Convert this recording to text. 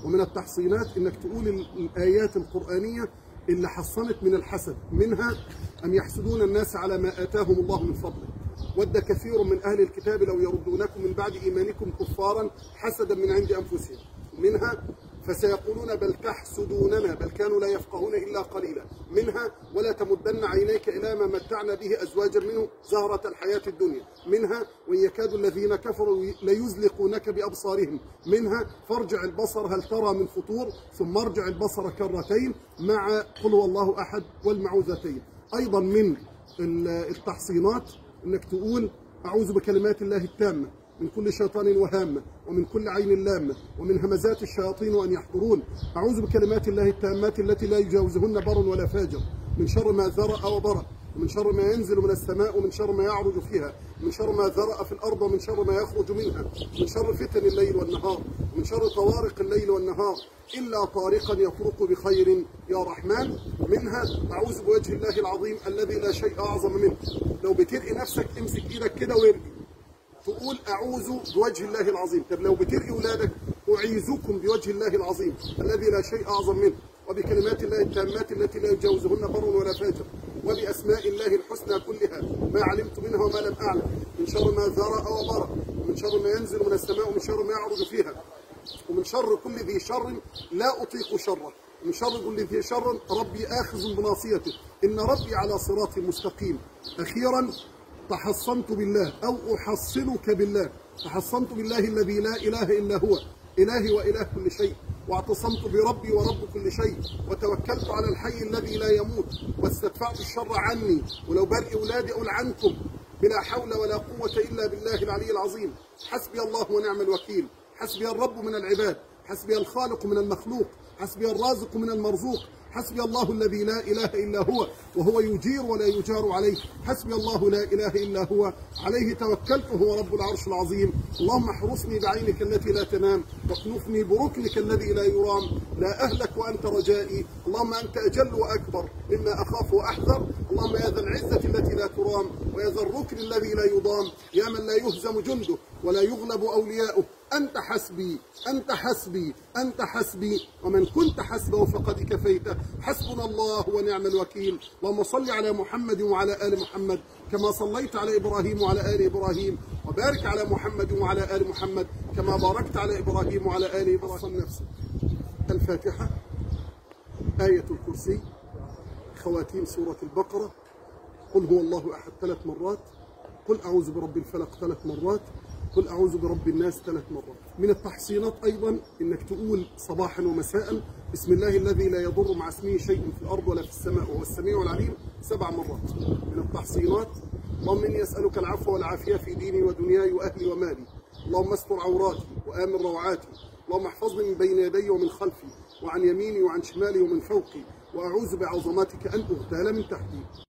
ومن التحصينات انك تقول الايات القرآنية اللي حصنت من الحسد، منها أم يحسدون الناس على ما آتاهم الله من فضله، ود كثير من أهل الكتاب لو يردونكم من بعد إيمانكم كفارا حسدا من عند أنفسهم، منها فسيقولون بل تحسدوننا بل كانوا لا يفقهون إلا قليلا، منها ولا تمدن عينيك إلى ما متعنا به أزواجا منه زهرة الحياة الدنيا، منها وإن يكاد الذين كفروا ليزلقونك بأبصارهم، منها فارجع البصر هل ترى من فطور ثم ارجع البصر كرتين مع قل هو الله أحد والمعوذتين. أيضا من التحصينات أنك تقول أعوذ بكلمات الله التامة من كل شيطان وهامة ومن كل عين لامة ومن همزات الشياطين وأن يحضرون، أعوذ بكلمات الله التامات التي لا يجاوزهن بر ولا فاجر، من شر ما ذرأ وبرأ، ومن شر ما ينزل من السماء ومن شر ما يعرج فيها، من شر ما ذرأ في الأرض ومن شر ما يخرج منها، من شر فتن الليل والنهار، ومن شر طوارق الليل والنهار إلا طارقا يطرق بخير يا رحمن. منها أعوذ بوجه الله العظيم الذي لا شيء أعظم منه. لو بترقي نفسك امسك إيدك كده وارقي، تقول أعوذ بوجه الله العظيم. طب لو بترقي أولادك أعيذكم بوجه الله العظيم الذي لا شيء أعظم منه، وبكلمات الله التامات التي لا يجاوزهن بر ولا فاجر، وبأسماء الله الحسنى كلها ما علمت منها وما لم أعلم، من شر ما ذرأ وبرأ، ومن شر ما ينزل من السماء ومن شر ما يعرج فيها، ومن شر كل ذي شر لا أطيق شره، من شر كل ذي شر ربي آخذ بناصيته إن ربي على صراط مستقيم. أخيرا تحصنت بالله أو أحصنك بالله، تحصنت بالله الذي لا إله إلا هو إلهي وإله كل شيء، واعتصمت بربي ورب كل شيء، وتوكلت على الحي الذي لا يموت، واستدفعت الشر عني، ولو برئ أولادي أقول عنكم بلا حول ولا قوة إلا بالله العلي العظيم. حسبي الله ونعم الوكيل، حسبي الرب من العباد، حسبي الخالق من المخلوق، حسبي الرازق من المرزوق، حسبي الله الذي لا إله إلا هو وهو يجير ولا يجار عليه، حسبي الله لا إله إلا هو عليه توكلت هو رب العرش العظيم. اللهم احرسني بعينك التي لا تنام، واكنفني بركنك الذي لا يرام، لا أهلك وأنت رجائي، اللهم أنت أجل وأكبر مما أخاف وأحذر، اللهم يا ذا العزة التي لا ترام ويا ذا الركن الذي لا يضام، يا من لا يهزم جنده ولا يغلب أولياؤه، أنت حسبي أنت حسبي أنت حسبي، ومن كنت حسبه فقد كفيته، حسبنا الله ونعم الوكيل. اللهم صل على محمد وعلى آل محمد كما صليت على إبراهيم وعلى آل إبراهيم، وبارك على محمد وعلى آل محمد كما باركت على إبراهيم وعلى آل إبراهيم. نفسك الفاتحة، آية الكرسي، خواتيم سورة البقرة، قل هو الله أحد 3 مرات، قل أعوذ برب الفلق 3 مرات، قل أعوذ برب الناس 3 مرات. من التحصينات أيضا إنك تقول صباحا ومساء بسم الله الذي لا يضر مع اسمه شيء في الأرض ولا في السماء وهو السميع العليم 7 مرات. من التحصينات اللهم إني أسألك العفو والعافية في ديني ودنياي وأهلي ومالي، اللهم استر عوراتي وآمن روعاتي، اللهم احفظني من بين يدي ومن خلفي وعن يميني وعن شمالي ومن فوقي، وأعوذ بعظمتك أن أغتال من تحتي.